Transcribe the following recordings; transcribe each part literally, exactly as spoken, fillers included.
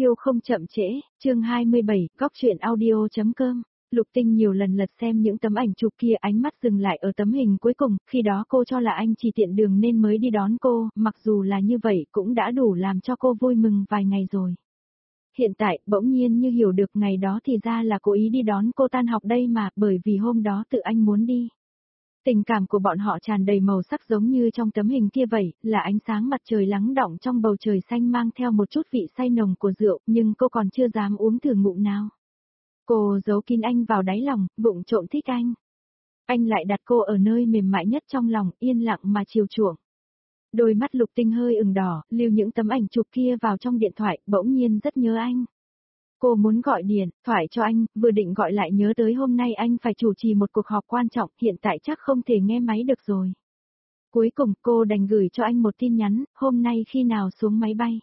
Yêu không chậm trễ, chương hai mươi bảy, góc truyện audio.com. Lục Tinh nhiều lần lật xem những tấm ảnh chụp kia, ánh mắt dừng lại ở tấm hình cuối cùng, khi đó cô cho là anh chỉ tiện đường nên mới đi đón cô, mặc dù là như vậy cũng đã đủ làm cho cô vui mừng vài ngày rồi. Hiện tại, bỗng nhiên như hiểu được ngày đó thì ra là cố ý đi đón cô tan học đây mà, bởi vì hôm đó tự anh muốn đi. Tình cảm của bọn họ tràn đầy màu sắc giống như trong tấm hình kia vậy, là ánh sáng mặt trời lắng đọng trong bầu trời xanh mang theo một chút vị say nồng của rượu, nhưng cô còn chưa dám uống thử ngụm nào. Cô giấu kín anh vào đáy lòng, vụng trộm thích anh. Anh lại đặt cô ở nơi mềm mại nhất trong lòng, yên lặng mà chiều chuộng. Đôi mắt Lục Tinh hơi ửng đỏ, lưu những tấm ảnh chụp kia vào trong điện thoại, bỗng nhiên rất nhớ anh. Cô muốn gọi điện thoại cho anh, vừa định gọi lại nhớ tới hôm nay anh phải chủ trì một cuộc họp quan trọng, hiện tại chắc không thể nghe máy được rồi. Cuối cùng cô đành gửi cho anh một tin nhắn, hôm nay khi nào xuống máy bay.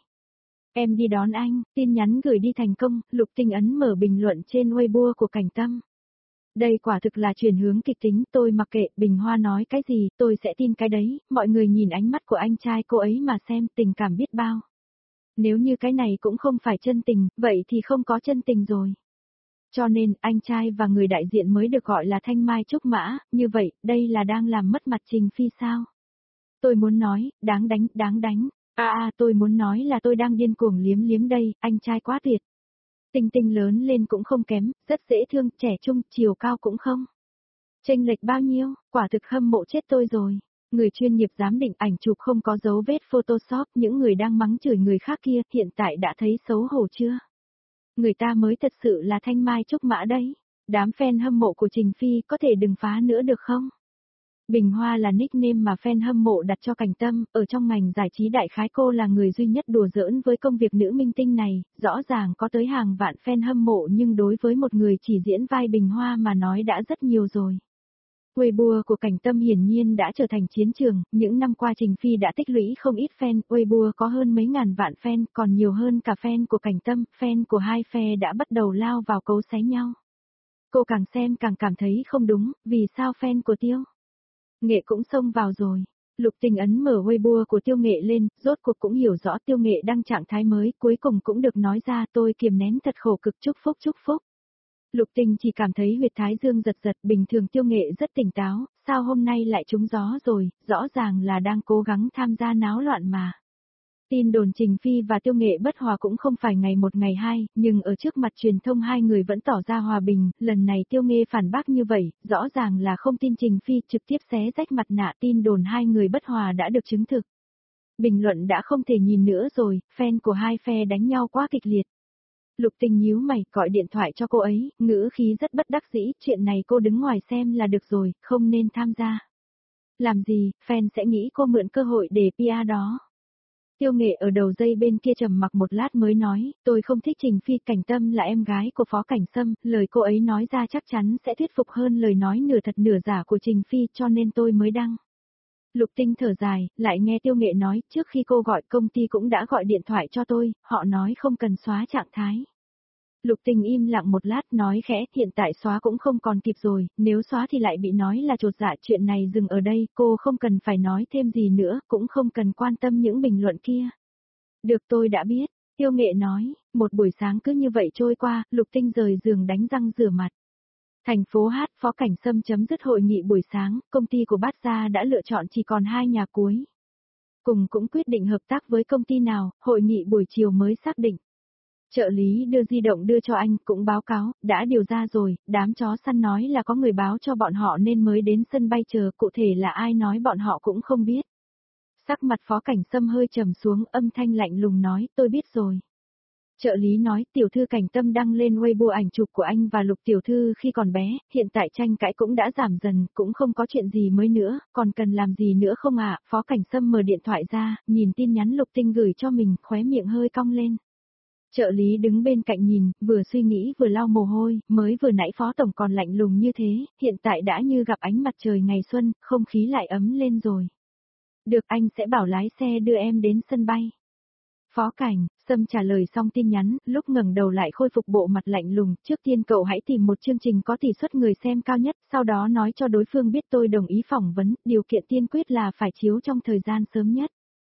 Em đi đón anh, tin nhắn gửi đi thành công, Lục Tinh ấn mở bình luận trên Weibo của Cảnh Tâm. Đây quả thực là chuyển hướng kịch tính, tôi mặc kệ Bình Hoa nói cái gì, tôi sẽ tin cái đấy, mọi người nhìn ánh mắt của anh trai cô ấy mà xem, tình cảm biết bao. Nếu như cái này cũng không phải chân tình, vậy thì không có chân tình rồi. Cho nên, anh trai và người đại diện mới được gọi là Thanh Mai Trúc Mã, như vậy, đây là đang làm mất mặt Trình Phi sao? Tôi muốn nói, đáng đánh, đáng đánh. À à, tôi muốn nói là tôi đang điên cuồng liếm liếm đây, anh trai quá tuyệt. Tinh Tinh lớn lên cũng không kém, rất dễ thương, trẻ trung, chiều cao cũng không. Chênh lệch bao nhiêu, quả thực hâm mộ chết tôi rồi. Người chuyên nghiệp giám định ảnh chụp không có dấu vết Photoshop, những người đang mắng chửi người khác kia hiện tại đã thấy xấu hổ chưa? Người ta mới thật sự là Thanh Mai Trúc Mã đấy. Đám fan hâm mộ của Trình Phi có thể đừng phá nữa được không? Bình Hoa là nickname mà fan hâm mộ đặt cho Cảnh Tâm, ở trong ngành giải trí đại khái cô là người duy nhất đùa giỡn với công việc nữ minh tinh này, rõ ràng có tới hàng vạn fan hâm mộ nhưng đối với một người chỉ diễn vai Bình Hoa mà nói đã rất nhiều rồi. Weibo của Cảnh Tâm hiển nhiên đã trở thành chiến trường, những năm qua Trình Phi đã tích lũy không ít fan, Weibo có hơn mấy ngàn vạn fan, còn nhiều hơn cả fan của Cảnh Tâm, fan của hai phe đã bắt đầu lao vào cấu xé nhau. Cô càng xem càng cảm thấy không đúng, vì sao fan của Tiêu Nghệ cũng xông vào rồi. Lục Tinh ấn mở Weibo của Tiêu Nghệ lên, rốt cuộc cũng hiểu rõ Tiêu Nghệ đang trạng thái mới, cuối cùng cũng được nói ra tôi kiềm nén thật khổ cực chúc phúc chúc phúc. Lục Tinh chỉ cảm thấy huyệt thái dương giật giật, bình thường Tiêu Nghệ rất tỉnh táo, sao hôm nay lại trúng gió rồi, rõ ràng là đang cố gắng tham gia náo loạn mà. Tin đồn Trình Phi và Tiêu Nghệ bất hòa cũng không phải ngày một ngày hai, nhưng ở trước mặt truyền thông hai người vẫn tỏ ra hòa bình, lần này Tiêu Nghệ phản bác như vậy, rõ ràng là không tin Trình Phi, trực tiếp xé rách mặt nạ, tin đồn hai người bất hòa đã được chứng thực. Bình luận đã không thể nhìn nữa rồi, fan của hai phe đánh nhau quá kịch liệt. Lục Tinh nhíu mày, gọi điện thoại cho cô ấy, ngữ khí rất bất đắc dĩ, chuyện này cô đứng ngoài xem là được rồi, không nên tham gia. Làm gì, fan sẽ nghĩ cô mượn cơ hội để pê e đó. Tiêu Nghệ ở đầu dây bên kia trầm mặc một lát mới nói, tôi không thích Trình Phi, Cảnh Tâm là em gái của Phó Cảnh Sâm, lời cô ấy nói ra chắc chắn sẽ thuyết phục hơn lời nói nửa thật nửa giả của Trình Phi cho nên tôi mới đăng. Lục Tinh thở dài, lại nghe Tiêu Nghệ nói, trước khi cô gọi công ty cũng đã gọi điện thoại cho tôi, họ nói không cần xóa trạng thái. Lục Tinh im lặng một lát nói khẽ, hiện tại xóa cũng không còn kịp rồi, nếu xóa thì lại bị nói là trột dạ, chuyện này dừng ở đây, cô không cần phải nói thêm gì nữa, cũng không cần quan tâm những bình luận kia. Được, tôi đã biết, Tiêu Nghệ nói, một buổi sáng cứ như vậy trôi qua, Lục Tinh rời giường đánh răng rửa mặt. Thành phố Hát, Phó Cảnh Sâm chấm dứt hội nghị buổi sáng, công ty của Bát Gia đã lựa chọn chỉ còn hai nhà cuối. Cùng cũng quyết định hợp tác với công ty nào, hội nghị buổi chiều mới xác định. Trợ lý đưa di động đưa cho anh, cũng báo cáo, đã điều ra rồi, đám chó săn nói là có người báo cho bọn họ nên mới đến sân bay chờ, cụ thể là ai nói bọn họ cũng không biết. Sắc mặt Phó Cảnh Sâm hơi trầm xuống, âm thanh lạnh lùng nói, tôi biết rồi. Trợ lý nói, tiểu thư Cảnh Tâm đăng lên Weibo ảnh chụp của anh và Lục tiểu thư khi còn bé, hiện tại tranh cãi cũng đã giảm dần, cũng không có chuyện gì mới nữa, còn cần làm gì nữa không ạ? Phó Cảnh Sâm mở điện thoại ra, nhìn tin nhắn Lục Tinh gửi cho mình, khóe miệng hơi cong lên. Trợ lý đứng bên cạnh nhìn, vừa suy nghĩ vừa lau mồ hôi, mới vừa nãy Phó Tổng còn lạnh lùng như thế, hiện tại đã như gặp ánh mặt trời ngày xuân, không khí lại ấm lên rồi. Được, anh sẽ bảo lái xe đưa em đến sân bay. Phó Cảnh Sâm trả lời xong tin nhắn, lúc ngẩng đầu lại khôi phục bộ mặt lạnh lùng, trước tiên cậu hãy tìm một chương trình có tỷ suất người xem cao nhất, sau đó nói cho đối phương biết tôi đồng ý phỏng vấn, điều kiện tiên quyết là phải chiếu trong thời gian sớm nhất.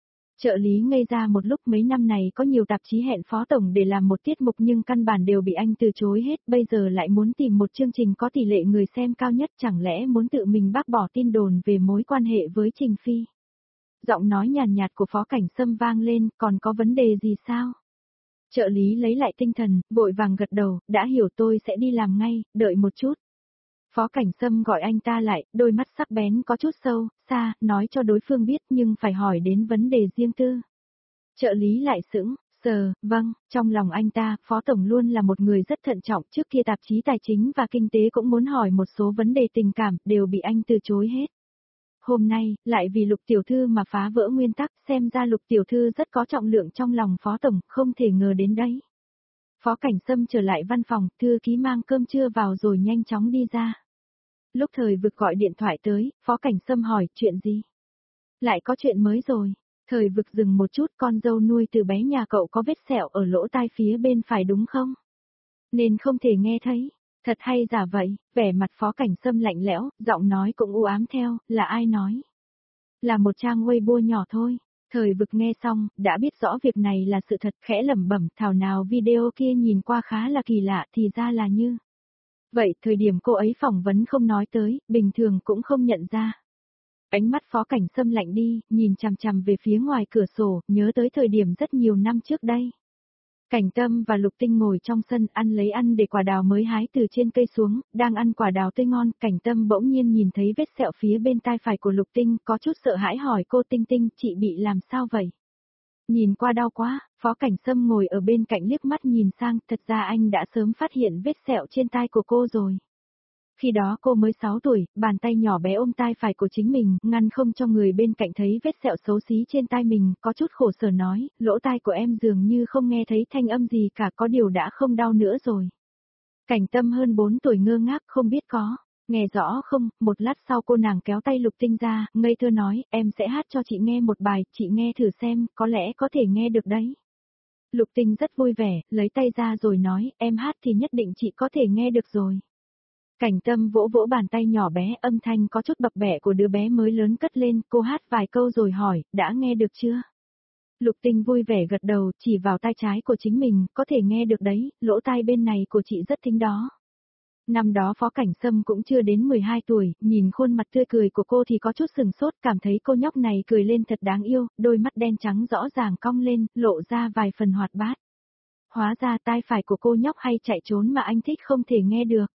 Trợ lý ngây ra một lúc, mấy năm này có nhiều tạp chí hẹn Phó Tổng để làm một tiết mục nhưng căn bản đều bị anh từ chối hết, bây giờ lại muốn tìm một chương trình có tỷ lệ người xem cao nhất, chẳng lẽ muốn tự mình bác bỏ tin đồn về mối quan hệ với Trình Phi. Giọng nói nhàn nhạt của Phó Cảnh Sâm vang lên, còn có vấn đề gì sao? Trợ lý lấy lại tinh thần, vội vàng gật đầu, đã hiểu, tôi sẽ đi làm ngay, đợi một chút. Phó Cảnh Sâm gọi anh ta lại, đôi mắt sắc bén có chút sâu, xa, nói cho đối phương biết nhưng phải hỏi đến vấn đề riêng tư. Trợ lý lại sững, sờ, vâng, trong lòng anh ta, Phó Tổng luôn là một người rất thận trọng, trước kia tạp chí tài chính và kinh tế cũng muốn hỏi một số vấn đề tình cảm, đều bị anh từ chối hết. Hôm nay, lại vì Lục Tiểu Thư mà phá vỡ nguyên tắc, xem ra Lục Tiểu Thư rất có trọng lượng trong lòng Phó Tổng, không thể ngờ đến đấy. Phó Cảnh Sâm trở lại văn phòng, thư ký mang cơm trưa vào rồi nhanh chóng đi ra. Lúc Thời Vực gọi điện thoại tới, Phó Cảnh Sâm hỏi, chuyện gì? Lại có chuyện mới rồi. Thời Vực dừng một chút, con dâu nuôi từ bé nhà cậu có vết sẹo ở lỗ tai phía bên phải đúng không? Nên không thể nghe thấy. Thật hay giả vậy? Vẻ mặt Phó Cảnh Sâm lạnh lẽo, giọng nói cũng u ám theo, là ai nói? Là một trang Weibo nhỏ thôi. Thời Vực nghe xong, đã biết rõ việc này là sự thật, khẽ lẩm bẩm, thảo nào video kia nhìn qua khá là kỳ lạ, thì ra là như. Vậy, thời điểm cô ấy phỏng vấn không nói tới, bình thường cũng không nhận ra. Ánh mắt Phó Cảnh Sâm lạnh đi, nhìn chằm chằm về phía ngoài cửa sổ, nhớ tới thời điểm rất nhiều năm trước đây. Cảnh Tâm và Lục Tinh ngồi trong sân ăn lấy ăn để quả đào mới hái từ trên cây xuống, đang ăn quả đào tươi ngon, Cảnh Tâm bỗng nhiên nhìn thấy vết sẹo phía bên tai phải của Lục Tinh, có chút sợ hãi hỏi cô Tinh Tinh, chị bị làm sao vậy? Nhìn qua đau quá, Phó Cảnh Sâm ngồi ở bên cạnh liếc mắt nhìn sang, thật ra anh đã sớm phát hiện vết sẹo trên tai của cô rồi. Khi đó cô mới sáu tuổi, bàn tay nhỏ bé ôm tai phải của chính mình, ngăn không cho người bên cạnh thấy vết sẹo xấu xí trên tai mình, có chút khổ sở nói, lỗ tai của em dường như không nghe thấy thanh âm gì cả, có điều đã không đau nữa rồi. Cảnh Tâm hơn bốn tuổi ngơ ngác không biết có, nghe rõ không, một lát sau cô nàng kéo tay Lục Tinh ra, ngây thơ nói, em sẽ hát cho chị nghe một bài, chị nghe thử xem, có lẽ có thể nghe được đấy. Lục Tinh rất vui vẻ, lấy tay ra rồi nói, em hát thì nhất định chị có thể nghe được rồi. Cảnh Tâm vỗ vỗ bàn tay nhỏ bé, âm thanh có chút bập bẹ của đứa bé mới lớn cất lên, cô hát vài câu rồi hỏi, đã nghe được chưa? Lục Tinh vui vẻ gật đầu, chỉ vào tai trái của chính mình, có thể nghe được đấy, lỗ tai bên này của chị rất thính đó. Năm đó Phó Cảnh Sâm cũng chưa đến mười hai tuổi, nhìn khuôn mặt tươi cười của cô thì có chút sừng sốt, cảm thấy cô nhóc này cười lên thật đáng yêu, đôi mắt đen trắng rõ ràng cong lên, lộ ra vài phần hoạt bát. Hóa ra tai phải của cô nhóc hay chạy trốn mà anh thích không thể nghe được.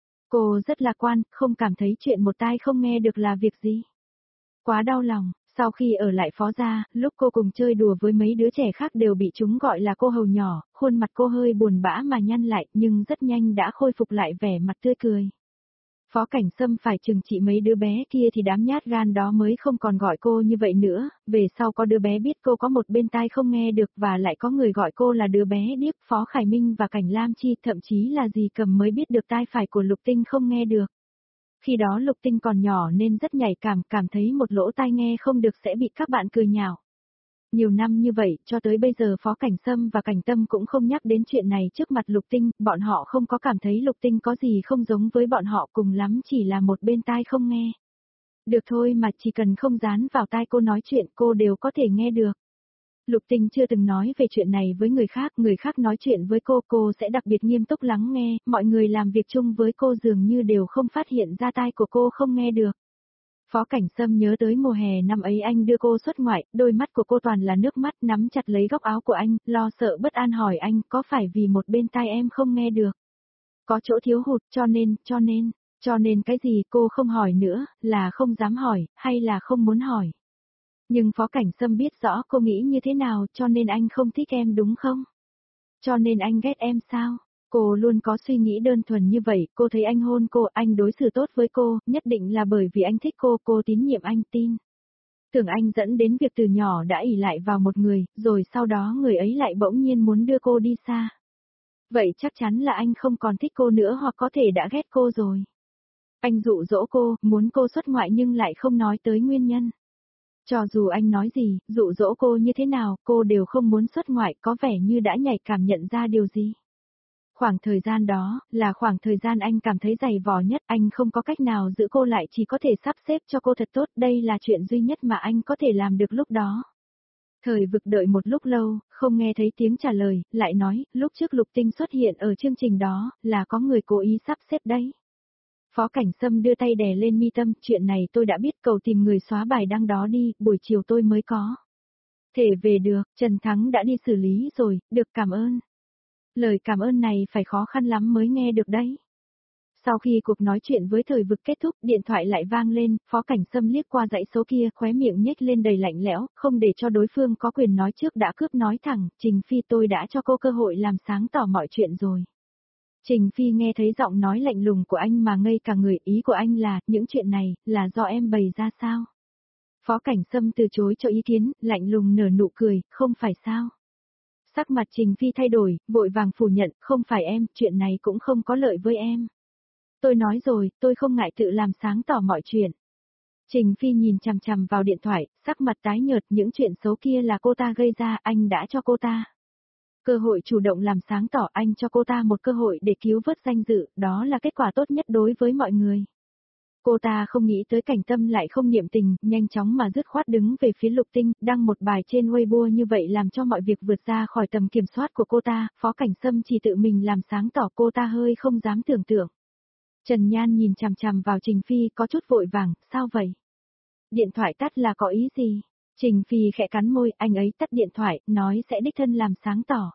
Cô rất lạc quan, không cảm thấy chuyện một tai không nghe được là việc gì. Quá đau lòng, sau khi ở lại Phó gia, lúc cô cùng chơi đùa với mấy đứa trẻ khác đều bị chúng gọi là cô hầu nhỏ, khuôn mặt cô hơi buồn bã mà nhăn lại, nhưng rất nhanh đã khôi phục lại vẻ mặt tươi cười. Phó Cảnh Sâm phải trừng trị mấy đứa bé kia thì đám nhát gan đó mới không còn gọi cô như vậy nữa, về sau có đứa bé biết cô có một bên tai không nghe được và lại có người gọi cô là đứa bé điếc. Phó Khải Minh và Cảnh Lam Chi, thậm chí là dì Cầm mới biết được tai phải của Lục Tinh không nghe được. Khi đó Lục Tinh còn nhỏ nên rất nhạy cảm, cảm thấy một lỗ tai nghe không được sẽ bị các bạn cười nhạo. Nhiều năm như vậy, cho tới bây giờ Phó Cảnh Sâm và Cảnh Tâm cũng không nhắc đến chuyện này trước mặt Lục Tinh, bọn họ không có cảm thấy Lục Tinh có gì không giống với bọn họ, cùng lắm chỉ là một bên tai không nghe. Được thôi mà, chỉ cần không dán vào tai cô nói chuyện cô đều có thể nghe được. Lục Tinh chưa từng nói về chuyện này với người khác, người khác nói chuyện với cô, cô sẽ đặc biệt nghiêm túc lắng nghe, mọi người làm việc chung với cô dường như đều không phát hiện ra tai của cô không nghe được. Phó Cảnh Sâm nhớ tới mùa hè năm ấy anh đưa cô xuất ngoại, đôi mắt của cô toàn là nước mắt, nắm chặt lấy góc áo của anh, lo sợ bất an hỏi anh, có phải vì một bên tai em không nghe được? Có chỗ thiếu hụt, cho nên, cho nên, cho nên cái gì? Cô không hỏi nữa, là không dám hỏi, hay là không muốn hỏi? Nhưng Phó Cảnh Sâm biết rõ cô nghĩ như thế nào, cho nên anh không thích em đúng không? Cho nên anh ghét em sao? Cô luôn có suy nghĩ đơn thuần như vậy, cô thấy anh hôn cô, anh đối xử tốt với cô, nhất định là bởi vì anh thích cô, cô tín nhiệm anh, tin. Tưởng anh dẫn đến việc từ nhỏ đã ỷ lại vào một người, rồi sau đó người ấy lại bỗng nhiên muốn đưa cô đi xa. Vậy chắc chắn là anh không còn thích cô nữa hoặc có thể đã ghét cô rồi. Anh dụ dỗ cô, muốn cô xuất ngoại nhưng lại không nói tới nguyên nhân. Cho dù anh nói gì, dụ dỗ cô như thế nào, cô đều không muốn xuất ngoại, có vẻ như đã nhạy cảm nhận ra điều gì. Khoảng thời gian đó, là khoảng thời gian anh cảm thấy dày vò nhất, anh không có cách nào giữ cô lại, chỉ có thể sắp xếp cho cô thật tốt, đây là chuyện duy nhất mà anh có thể làm được lúc đó. Thời vực đợi một lúc lâu, không nghe thấy tiếng trả lời, lại nói, lúc trước Lục Tinh xuất hiện ở chương trình đó, là có người cố ý sắp xếp đấy. Phó Cảnh Sâm đưa tay đè lên mi tâm, chuyện này tôi đã biết, cầu tìm người xóa bài đăng đó đi, buổi chiều tôi mới có thể về được, Trần Thắng đã đi xử lý rồi, được, cảm ơn. Lời cảm ơn này phải khó khăn lắm mới nghe được đấy. Sau khi cuộc nói chuyện với Thời vực kết thúc, điện thoại lại vang lên, Phó Cảnh Sâm liếc qua dãy số kia, khóe miệng nhếch lên đầy lạnh lẽo, không để cho đối phương có quyền nói trước đã cướp nói thẳng, Trình Phi, tôi đã cho cô cơ hội làm sáng tỏ mọi chuyện rồi. Trình Phi nghe thấy giọng nói lạnh lùng của anh mà ngây cả người, ý của anh là, những chuyện này, là do em bày ra sao? Phó Cảnh Sâm từ chối cho ý kiến, lạnh lùng nở nụ cười, không phải sao? Sắc mặt Trình Phi thay đổi, vội vàng phủ nhận, không phải em, chuyện này cũng không có lợi với em. Tôi nói rồi, tôi không ngại tự làm sáng tỏ mọi chuyện. Trình Phi nhìn chằm chằm vào điện thoại, sắc mặt tái nhợt, những chuyện xấu kia là cô ta gây ra, anh đã cho cô ta cơ hội chủ động làm sáng tỏ, anh cho cô ta một cơ hội để cứu vớt danh dự, đó là kết quả tốt nhất đối với mọi người. Cô ta không nghĩ tới Cảnh Tâm lại không niệm tình, nhanh chóng mà dứt khoát đứng về phía Lục Tinh, đăng một bài trên Weibo như vậy làm cho mọi việc vượt ra khỏi tầm kiểm soát của cô ta, Phó Cảnh Sâm chỉ tự mình làm sáng tỏ, cô ta hơi không dám tưởng tượng. Trần Nhan nhìn chằm chằm vào Trình Phi có chút vội vàng, sao vậy? Điện thoại tắt là có ý gì? Trình Phi khẽ cắn môi, anh ấy tắt điện thoại, nói sẽ đích thân làm sáng tỏ.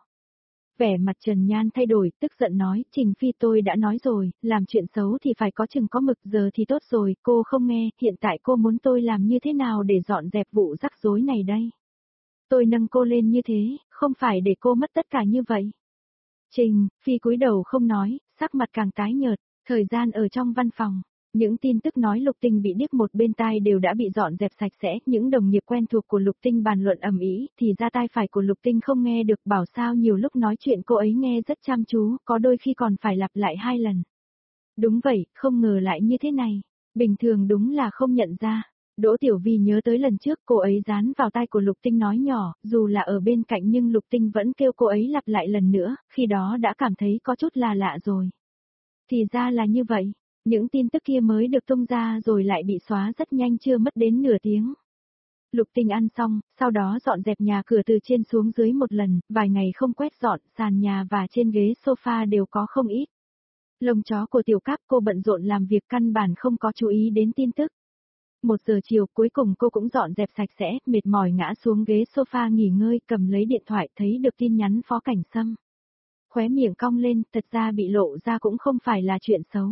Vẻ mặt Trần Nhan thay đổi, tức giận nói, Trình Phi tôi đã nói rồi, làm chuyện xấu thì phải có chừng có mực, giờ thì tốt rồi, cô không nghe, hiện tại cô muốn tôi làm như thế nào để dọn dẹp vụ rắc rối này đây? Tôi nâng cô lên như thế, không phải để cô mất tất cả như vậy. Trình Phi cúi đầu không nói, sắc mặt càng tái nhợt, thời gian ở trong văn phòng. Những tin tức nói Lục Tinh bị điếc một bên tai đều đã bị dọn dẹp sạch sẽ, những đồng nghiệp quen thuộc của Lục Tinh bàn luận ầm ĩ, thì ra tai phải của Lục Tinh không nghe được, bảo sao nhiều lúc nói chuyện cô ấy nghe rất chăm chú, có đôi khi còn phải lặp lại hai lần. Đúng vậy, không ngờ lại như thế này, bình thường đúng là không nhận ra. Đỗ Tiểu Vi nhớ tới lần trước cô ấy dán vào tai của Lục Tinh nói nhỏ, dù là ở bên cạnh nhưng Lục Tinh vẫn kêu cô ấy lặp lại lần nữa, khi đó đã cảm thấy có chút là lạ rồi. Thì ra là như vậy. Những tin tức kia mới được tung ra rồi lại bị xóa rất nhanh, chưa mất đến nửa tiếng. Lục Tinh ăn xong, sau đó dọn dẹp nhà cửa từ trên xuống dưới một lần, vài ngày không quét dọn, sàn nhà và trên ghế sofa đều có không ít lông chó của Tiểu Cáp, cô bận rộn làm việc căn bản không có chú ý đến tin tức. Một giờ chiều cuối cùng cô cũng dọn dẹp sạch sẽ, mệt mỏi ngã xuống ghế sofa nghỉ ngơi, cầm lấy điện thoại thấy được tin nhắn Phó Cảnh Sâm. Khóe miệng cong lên, thật ra bị lộ ra cũng không phải là chuyện xấu.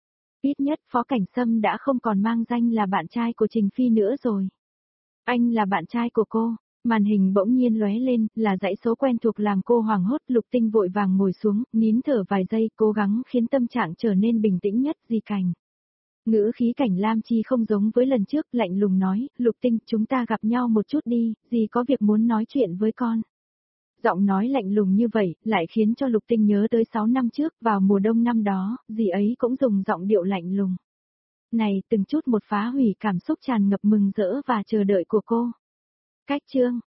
Ít nhất Phó Cảnh Sâm đã không còn mang danh là bạn trai của Trình Phi nữa rồi. Anh là bạn trai của cô. Màn hình bỗng nhiên lóe lên, là dãy số quen thuộc làm cô hoảng hốt. Lục Tinh vội vàng ngồi xuống, nín thở vài giây, cố gắng khiến tâm trạng trở nên bình tĩnh nhất. Di Cảnh. Ngữ khí Cảnh Lam Chi không giống với lần trước, lạnh lùng nói, Lục Tinh, chúng ta gặp nhau một chút đi, dì có việc muốn nói chuyện với con. Giọng nói lạnh lùng như vậy, lại khiến cho Lục Tinh nhớ tới sáu năm trước, vào mùa đông năm đó, dì ấy cũng dùng giọng điệu lạnh lùng này, từng chút một phá hủy cảm xúc tràn ngập mừng rỡ và chờ đợi của cô. Cách chương